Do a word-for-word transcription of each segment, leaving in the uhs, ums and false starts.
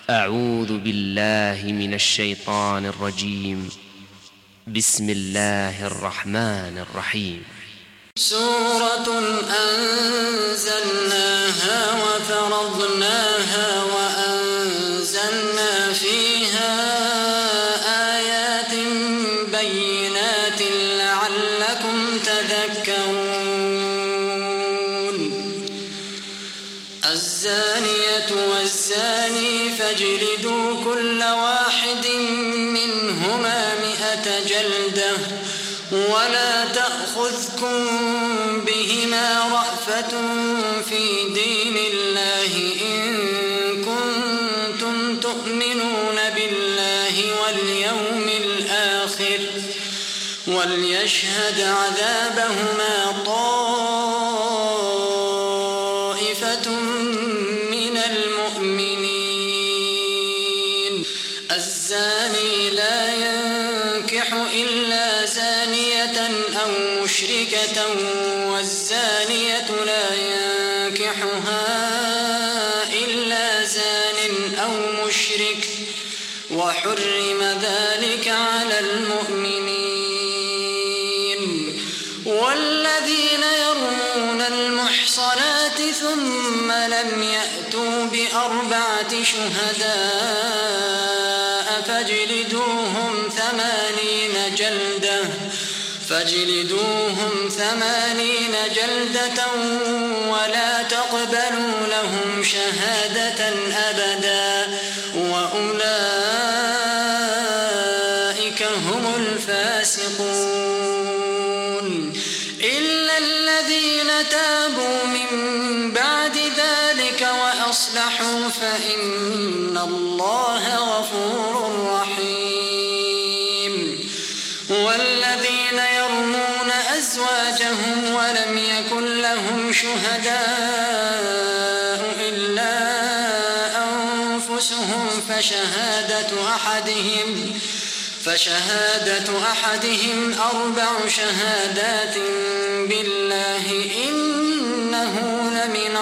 أعوذ بالله من الشيطان الرجيم. بسم الله الرحمن الرحيم. سورة أنزلناها وفرضناها وأنزلنا فيها آيات بينات لعلكم تذكرون. الزانية والزاني فاجلدوا كل واحد منهما مئة جلدة ولا تأخذكم بهما رأفة في دين الله إن كنتم تؤمنون بالله واليوم الآخر وليشهد عذابهما طائفة من المؤمنين. الزاني لا ينكح إلا زانية أو مشركة والزانية لا ينكحها إلا زان أو مشرك وحرم ذلك على المؤمنين. والذين يرمون المحصنات ثم لم يأتوا بأربعة شهداء فاجلدوهم ثمانين جلدة فاجلدوهم ثمانين جلدة ولا تقبلوا لهم شهادة أبدا وأولئك هم الفاسقون. إلا الذين تابوا من بعد ذلك وأصلحوا فإن الله غفور رحيم. والذين يرمون أزواجهم ولم يكن لهم شهداء إلا أنفسهم فشهادة أحدهم فشهادة أحدهم أربع شهادات بالله إنه لمن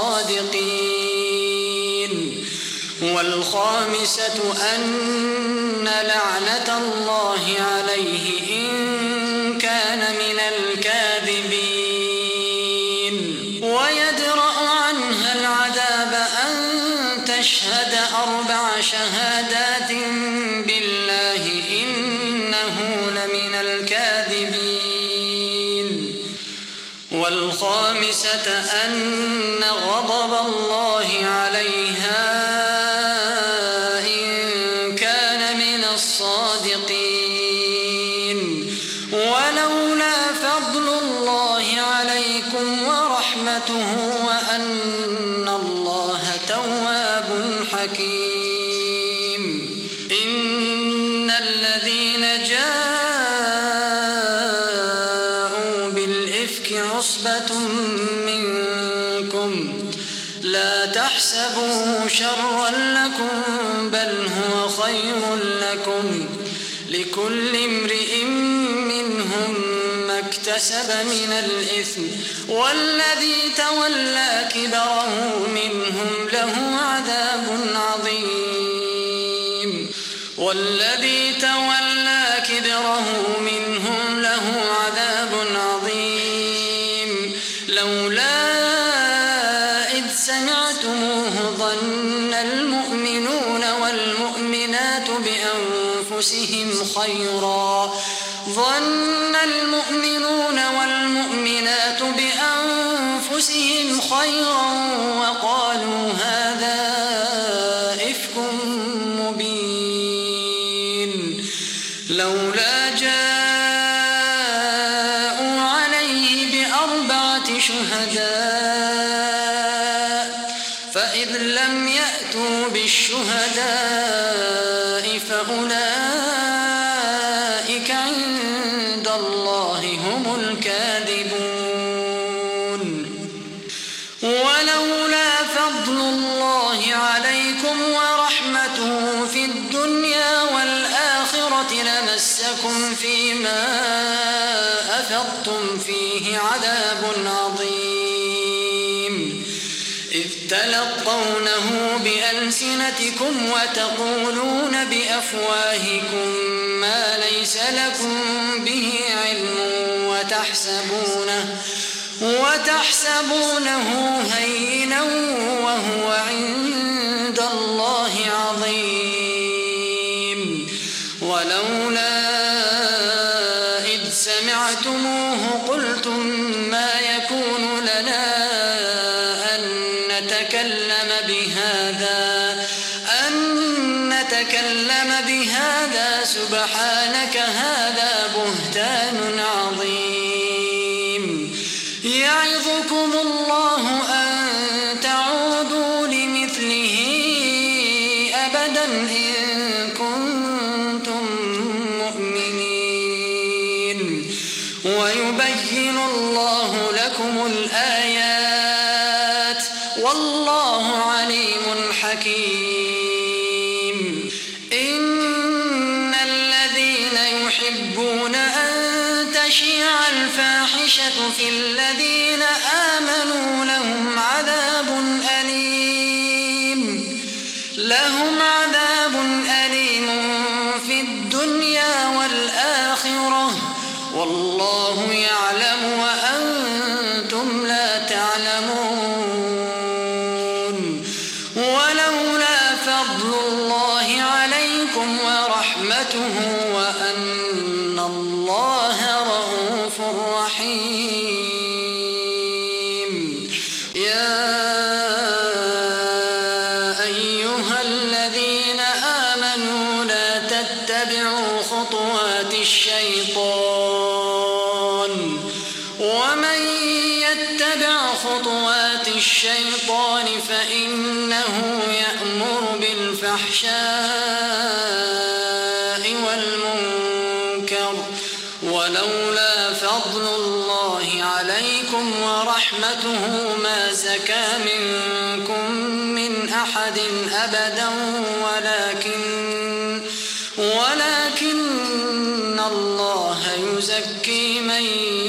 الصادقين. والخامسة أن لعنة الله عليه إن كان من الكاذبين. ويدرأ عنها العذاب أن تشهد أربع شهادات بالله إنه لمن الكاذبين. والخامسة أن غضب الله عليها إن كان من الصادقين. ولولا فضل الله عليكم ورحمته وأن الله تواب حكيم. إن الذين جاءوا بالإفك عصبة منكم لا تحسبوه شرا لكم بل هو خير لكم لكل امرئ منهم ما اكتسب من الإثم والذي تولى كبره منهم له عذاب عظيم. والذي تولى كبره منهم له عذاب عظيم. لولا إذ سمعتموه ظن المؤمنون والمؤمنات بأنفسهم خيرا ظن المؤمنون والمؤمنات بأنفسهم خيرا وقالوا هذا إفك مبين. لولا جاءوا عليه بأربعة شهداء فإذ لم يأتوا بالشهداء فأولئك عند الله هم الكاذبون. ولولا فضل الله عليكم ورحمته في الدنيا والآخرة لمسكم فيما أفضتم فيه عذاب عظيم. إذ تلقونه بألسنتكم وتقولون بأفواهكم ما ليس لكم به علم وتحسبونه, وتحسبونه هينا وهو عند الله عظيم. ولولا إذ سمعتموه قلتم ما يكون لنا أن نتكلم بهذا أن نتكلم بهذا سبحانك هذا بهتان عظيم. يعظكم الله أن تعودوا لمثله أبدا إن كنتم مؤمنين. ويبين الله لكم الآيات والله عليم حكيم. إن الذين يحبون أن تشيع الفاحشة في الذين آمنوا لهم عذاب أليم لهم عذاب أليم في الدنيا والآخرة والله يعلم وأنتم لا تعلمون. ولولا فضل الله عليكم ورحمته وأن الله رؤوف رحيم. يا أيها الذين آمنوا لا تتبعوا خطوات الشيطان ومن يتبع خطوات الشيطان فإنه يأمر بالفحشاء والمنكر. ولولا فضل الله عليكم ورحمته ما زكى منكم من أحد أبدا ولكن ولكن الله يزكي من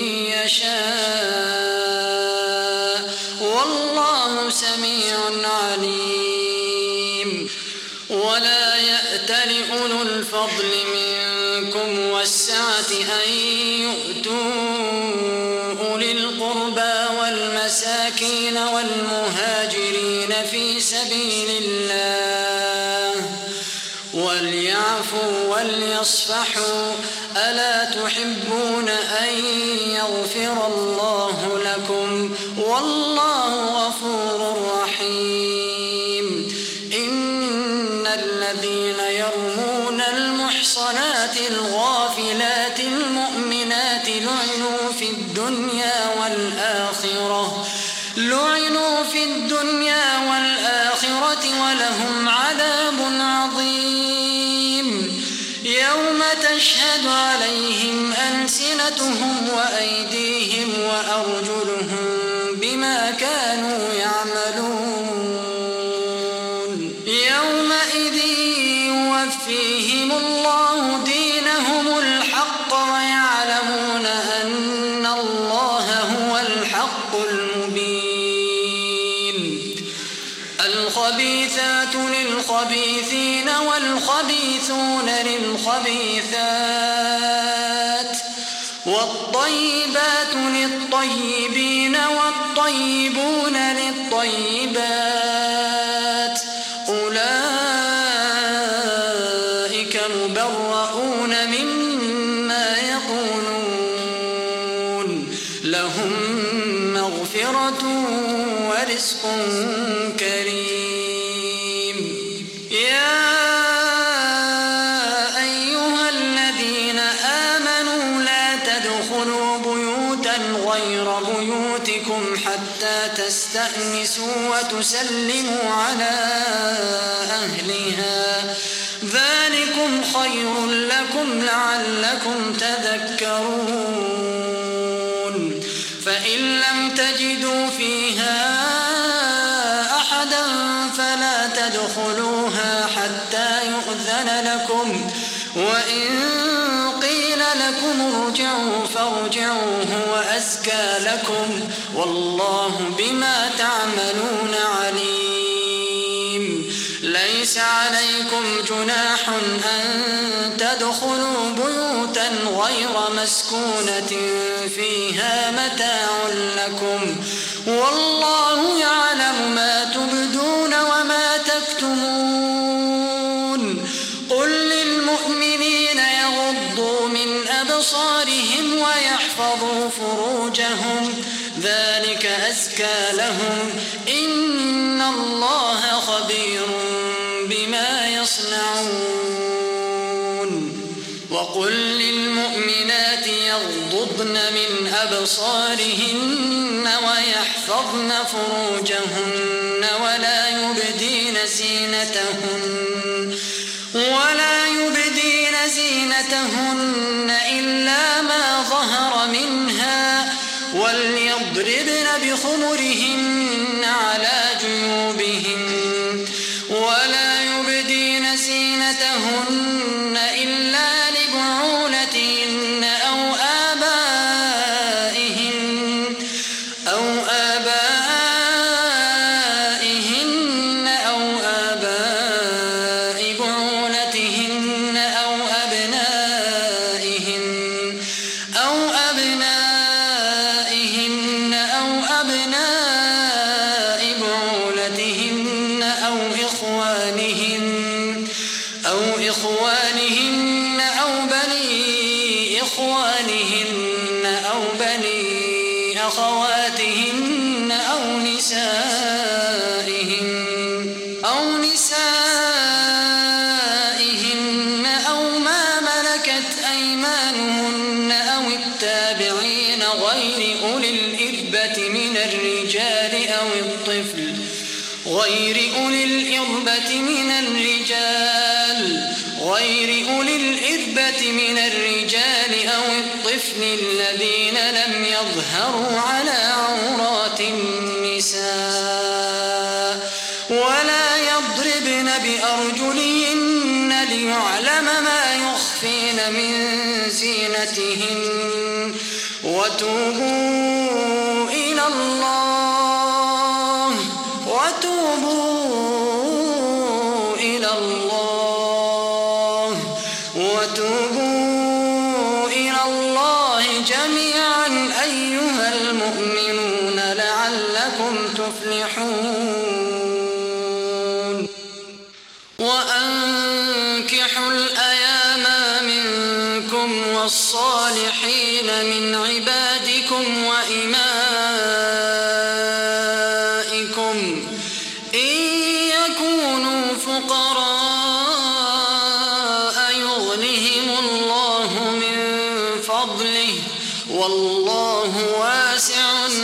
يشاء والله سميع عليم. ولا يأتل أولو الفضل منكم والسعة أن يؤتوا أولي القربى والمساكين والمهاجرين في سبيل الله وليعفوا وليصفحوا. ألا تحبون أن يغفر الله لكم والله غفور رحيم. إن الذين يرمون المحصنات الغافلات المؤمنات لعنوا في الدنيا والآخرة لعنوا في الدنيا والآخرة ولهم عذاب عظيم. يوم تشهد عليهم ألسنتهم وأيديهم وأرجلهم بما كانوا يعملون. يومئذ يوفيهم الله دينهم الحق ويعلمون أن الله هو الحق المبين. الخبيثات للخبيثين والخبيثون للخبيثات والطيبات للطيبين والطيبون للطيبات أولئك مبرؤون مما يقولون لهم مغفرة ورزق كريم. يا أيها الذين آمنوا لا تدخلوا بيوتا غير بيوتكم حتى تستأنسوا وتسلموا على أهلها ذلكم خير لكم لعلكم تذكرون. فإن لم تجدوا فيها أحدا فلا تدخلوها حتى يؤذن لكم وإن قيل لكم ارجعوا فارجعوا هو أزكى لكم والله بما تعملون عليم. عليكم جناح أن تدخلوا بيوتا غير مسكونة فيها متاع لكم والله يعلم ما تبدون وما تكتمون. قل للمؤمنين يغضوا من أبصارهم ويحفظوا فروجهم ذلك أزكى لهم إن الله خبير بما يصنعون. وقل للمؤمنات يغضضن من أبصارهن ويحفظن فروجهن ولا يبدين زينتهن ولا يبدين زينتهن إلا ما ظهر منها وليضربن بخمرهن على جيوبهن ولا يبدين زينتهن إلا لبعولتهن أو آبائهن أو آبائهن أو آباء بعولتهن أو أبنائهن أو أبنائهن أو أبناء بعولتهن أو إخوانهن أو إخوانهن أو بني إخوانهن أو بني أخواتهن أو نسائهن أو نسائهن أو ما ملكت أيمانهن أو التابعين غير أولي الإربة من الرجال أو الطفل غير أولي الإربة من الرجال غير أولي الإربة من الرجال أو الطفل الذين لم يظهروا على عورات النساء ولا يضربن بأرجلهن ليعلم ما يخفين من زينتهن وتوبوا إلى الله وتوبوا إلى الله وتوبوا إلى الله جميعا أيها المؤمنون لعلكم تفلحون. وأنكحوا الأيام منكم والصالحين من عبادكم وإمائكم إن يكونوا فقراء يغنهم الله من فضله والله واسع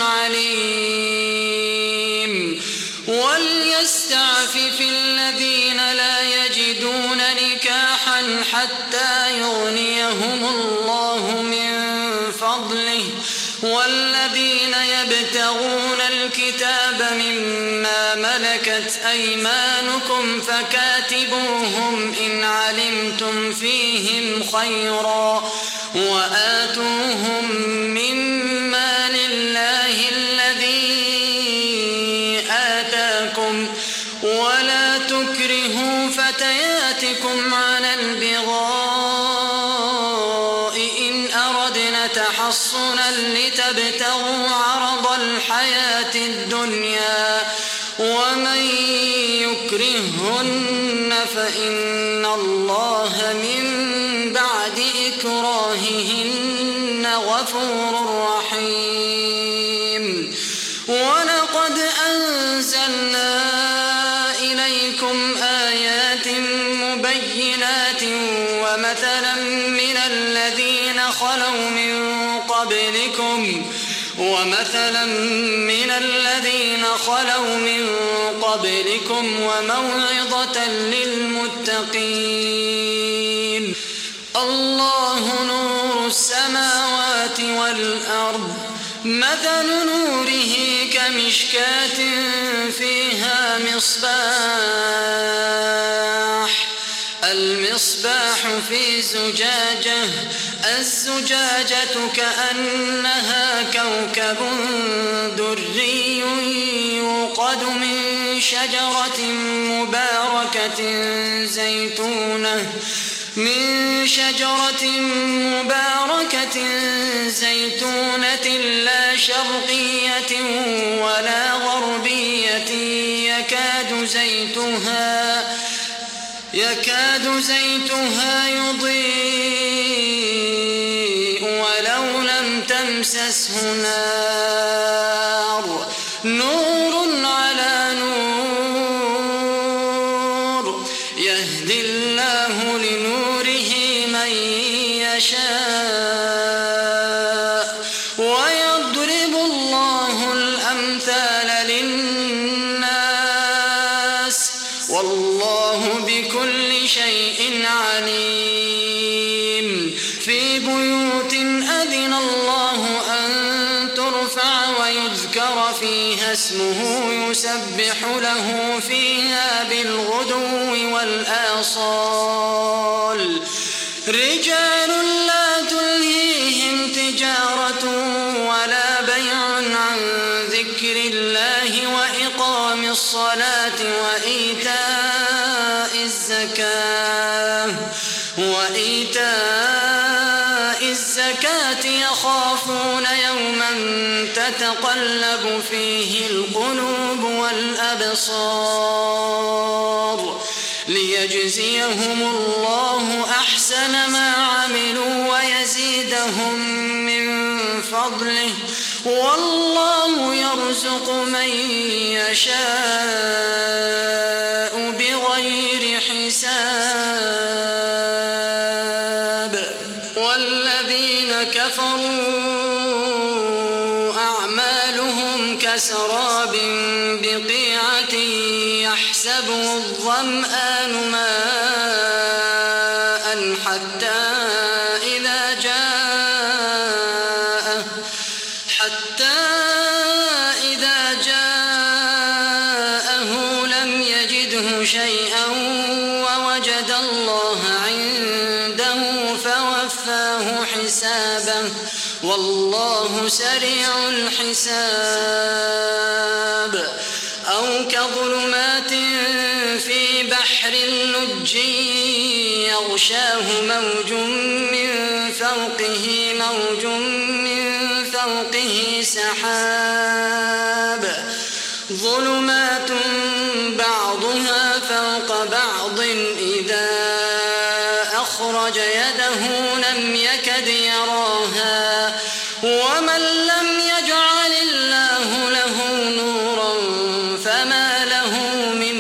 عليم. وليستعفف الذين لا يجدون نكاحا حتى يغنيهم الله من فضله والذين يبتغون الكتاب مما ملكت أيمانكم فكاتبوهم إن علمتم فيهم خيرا وآتوهم مما لله الذي آتاكم ولا تكرهوا فتياتكم على البغاء إن أردنا تحصنا لتبتغوا عرض الحياة الدنيا ومن يكرهن فإن الله من بعد إكراههن غفور رحيم. ولقد أنزلنا إليكم آيات مبينات ومثلا من الذين خلوا من قبلكم ومثلا من الذين خلوا من قبلكم وموعظة للمتقين. الله نور السماوات والأرض مثل نوره كمشكاة فيها مصباح المصباح في زجاجة الزجاجة كأنها كوكب دري يوقد من شجرة مباركة زيتونة من شجرة مباركة زيتونة لا شرقية ولا غربية يكاد زيتها يكاد زيتها يضيء ولو لم تمسسه نار نور على نور يهدي الله لنوره من يشاء ويضرب الله الأمثال للناس والله بكل شيء عليم في بيوت أذن الله أن ترفع ويذكر فيها اسمه يسبح له فيها بالغدو والآصال رجال لا تلهيهم تجارة ولا بيع عن ذكر الله وإقام الصلاة وإيتاء الزكاة وإيتاء الزكاة يخافون يوما تتقلب فيه القلوب والأبصار ليجزيهم الله أحسن ما عملوا ويزيدهم من فضله والله يرزق من يشاء بغير حساب والذين كفروا أعمالهم كسراب بقيعة يحسبه الظمآن ماء حتى إذا جاءه حتى إذا جاءه لم يجده شيئا ووجد الله عنده فوفاه حسابه والله سريع الحساب أو كظلمات في بحر لج يغشاه موج من فوقه موج من فوقه سحاب ظلمات بعضها فوق بعض إذا أخرج يده لم يكد يراها ومن لم يجعل الله له نورا فما له من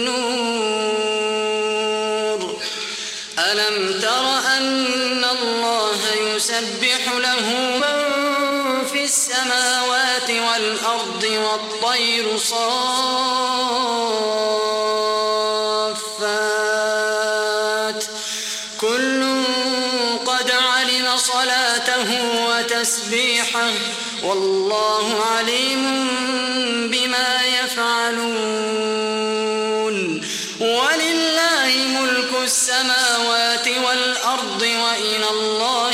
نور ألم تر أن الله يسبح له من في السماوات والأرض والطير صافات كل قد علم صلاته وتسبيحه والله عليم بما يفعلون ولله ملك السماوات والأرض وإلى الله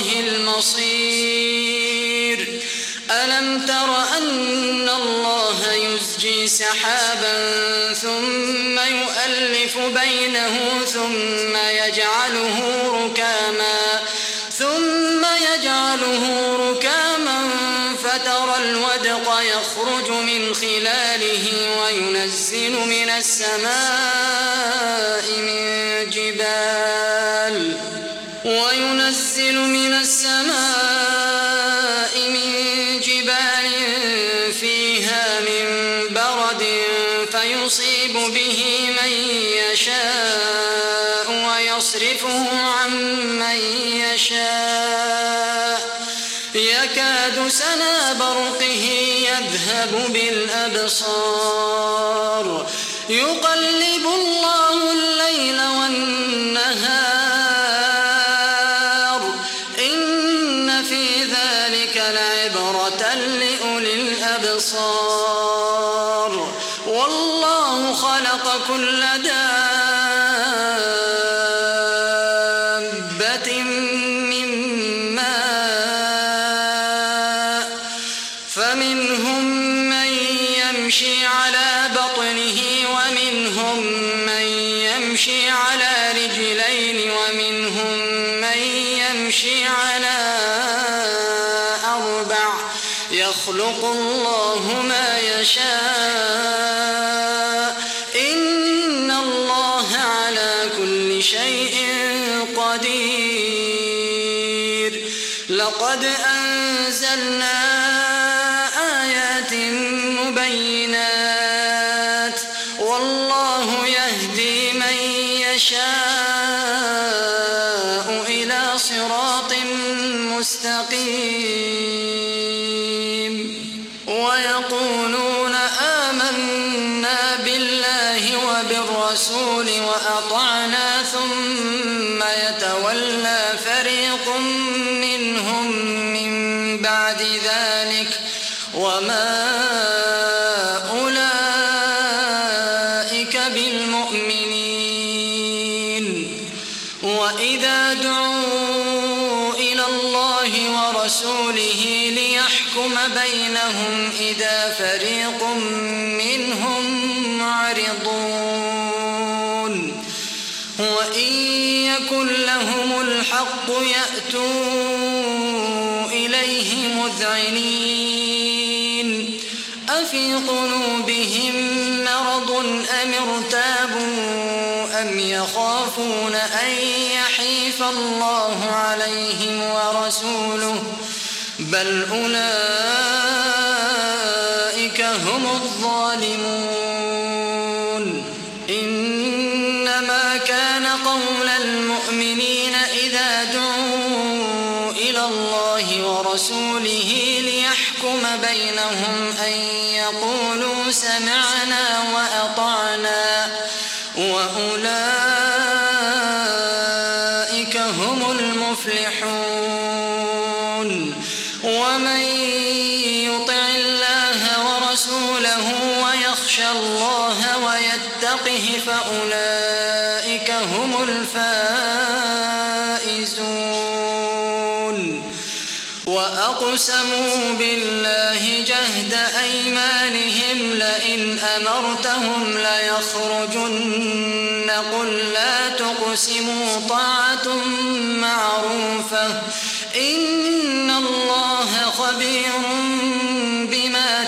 المصير ألم تر أن الله يزجي سحابا ثم يؤلف بينه ثم يجعله ركاما ثم يجعله ركاما فترى الودق يخرج من خلاله وينزل من السماء من جبال وينزل من السماء من جبال فيها من برد فيصيب به من يشاء ويصرفه عن من يشاء يكاد سنا برقه يذهب بالأبصار يقلب الله الليل والنهار إن في ذلك لعبرة لأولي الأبصار والله خلق كل دابة من ماء فمنهم من يمشي على بطنه يمشي على أربع يخلق الله ما يشاء إن الله على كل شيء قدير. لقد أنزلنا آيات مبينات والله يهدي من يشاء إلى صراط مستقيم. ويقولون آمنا بالله وبالرسول وأطعنا ثم يتولى فريق منهم من بعد ذلك وما أولئك بالمؤمنين. وإذا دعوا إلى الله ورسوله ليحكم بينهم إذا فريق منهم معرضون. وإن يكن لهم الحق يأتوا إليه مذعنين. أفي قلوبهم مرض أم ارتابوا أم يخافون أن يحيف الله عليهم ورسوله بل أولئك هم الظالمون. إنما كان قول المؤمنين إذا دعوا إلى الله ورسوله ليحكم بينهم أن يقولوا سمعنا وأطعنا وأولئك هم المفلحون. ومن يطع الله ورسوله ويخشى الله ويتقه فأولئك هم الفائزون. وأقسموا بالله جهد أيمانهم لئن أمرتهم ليخرجن قل لا تقسموا طاعة معروفة إن الله خبير بما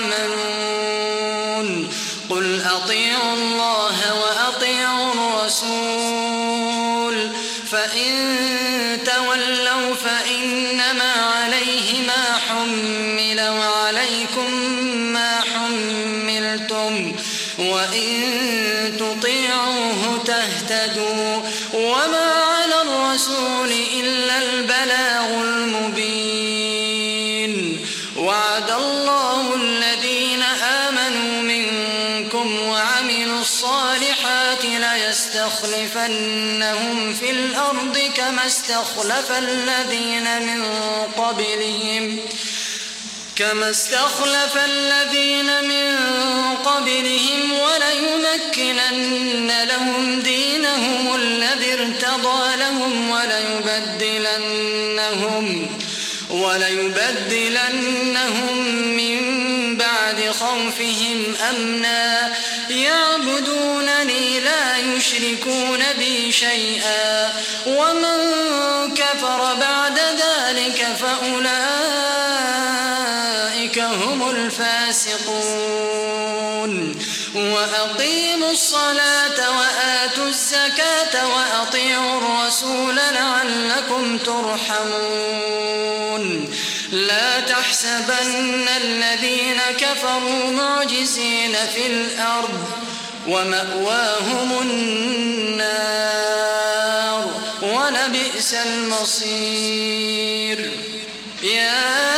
تعملون. قل أطيعوا الله وأطيعوا الرسول فإن تولوا فإنما عليه ما حمل وعليكم ما حملتم وإن تطيعوه تهتدوا وما على الرسول إلا البلاغ المبين. وعد الله الذين آمنوا منكم وعملوا الصالحات ليستخلفنهم في الأرض كما استخلف الذين من قبلهم كما استخلف الذين من قبلهم وليمكنن لهم دينهم الذي ارتضى لهم وليبدلنهم وليبدلنهم من بعد خوفهم أمنا يعبدونني لا يشركون بي شيئا ومن كفر بعد ذلك فأولئك هم الفاسقون. وأقيموا الصلاة وآتوا الزكاة وأطيعوا الرسول لعلكم ترحمون. لا تحسبن الذين كفروا معجزين في الأرض ومأواهم النار ولبئس المصير. يا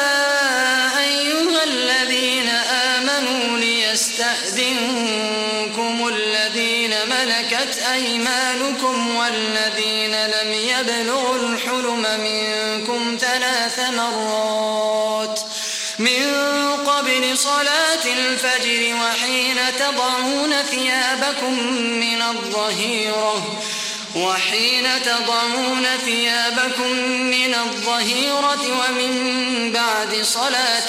أيها الذين آمنوا ليستأذنكم الذين ملكت أيمانكم والذين لم يبلغوا الحلم منكم ثلاث مرات من قبل صلاة الفجر وحين تضعون ثيابكم من الظهيرة وحين تضعون ثيابكم من الظهيرة ومن بعد صلاة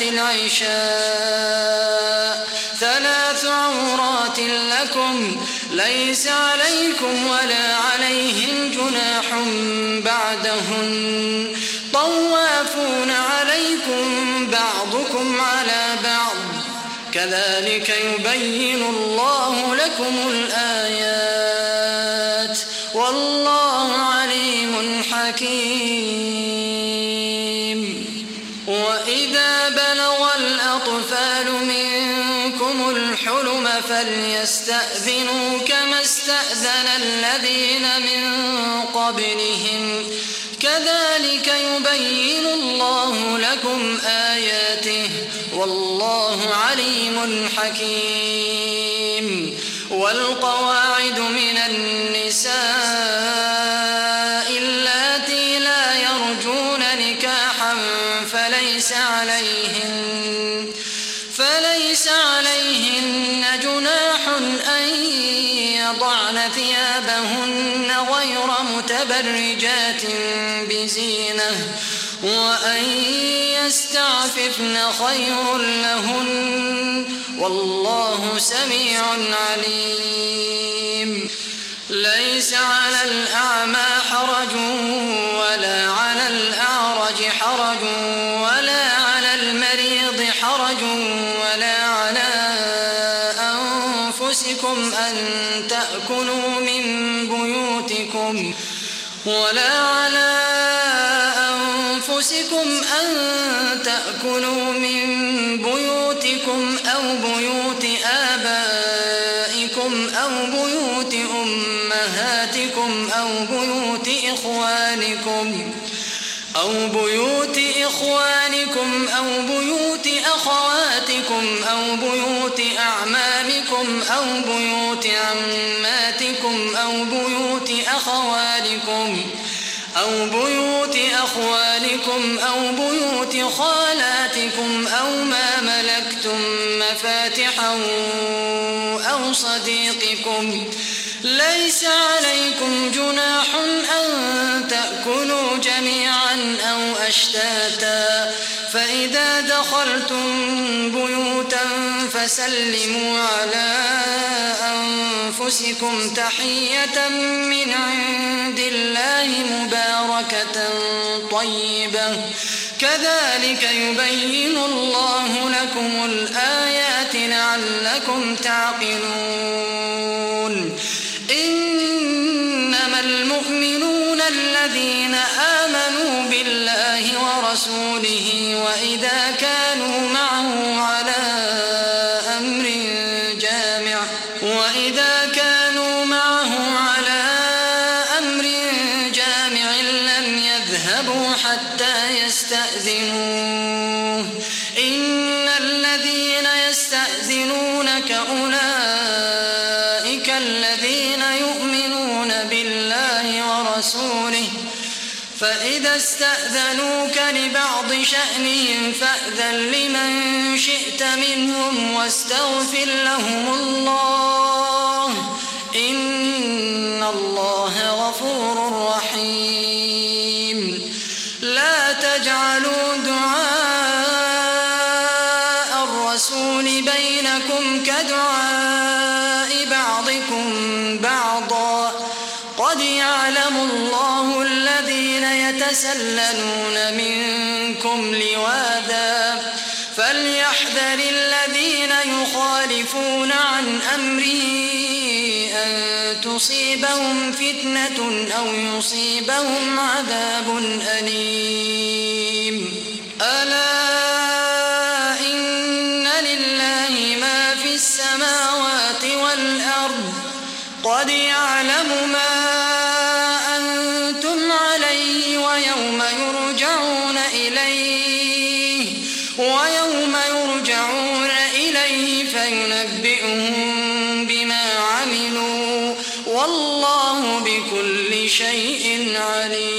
العشاء ثلاث عورات لكم ليس عليكم ولا عليهم جناح بعدهن كذلك يبين الله لكم الآيات والله عليم حكيم. وإذا بلغ الأطفال منكم الحلم فليستأذنوا كما استأذن الذين من قبلهم كذلك يبين الله لكم آياته والله عليم حكيم. والقواعد من النساء اللاتي لا يرجون نكاحا فليس عليهن فليس عليهن جناح أن يضعن ثيابهن غير متبرجات بزينة وأن يستعففن خير لهن والله سميع عليم. ليس على الأعمى حرج ولا على الأعرج حرج ولا على المريض حرج ولا على أنفسكم أن تأكلوا من بيوتكم ولا على أنفسكم أن تأكلوا من بيوتكم أو بيوت آبائكم أو بيوت أمهاتكم أو بيوت إخوانكم أو بيوت إخوانكم أو بيوت أخواتكم أو بيوت أعمامكم أو بيوت عماتكم أو بيوت أخوالكم أو بيوت أخوالكم أو بيوت خالاتكم أو ما ملكتم مفاتحه أو صديقكم. ليس عليكم جناح أن تأكلوا جميعا أو أشتاتا فإذا دخلتم بيوتا فسلموا على أنفسكم تحية من عند الله مباركة طيبة كذلك يبين الله لكم الآيات لعلكم تعقلون. إنما المؤمنون الذين آمنوا بالله ورسوله وإذا كانوا معه على أمر جامع وإذا كانوا معه على أمر جامع لم يذهبوا حتى يستأذنوه. إن الذين يستأذنونك أولئك الذين يؤمنون بالله ورسوله فإذا استأذنوك لبعض شأنهم فأذن لمن شئت منهم واستغفر لهم الله إن الله غفور رحيم. لا تجعلوا دعاء الرسول بينكم كدعاء بعضكم بعضا قد يعلم الله الذين يتسللون منكم لواذا فليحذر الذين يخالفون عن أمره أن تصيبهم فتنة أو يصيبهم عذاب أليم. ألا إن لله ما في السماوات والأرض قد يعلم ما أنتم عليه ويوم يرجعون إليه ويوم يرجعون إليه فينبئهم بما عملوا والله بكل شيء عليم.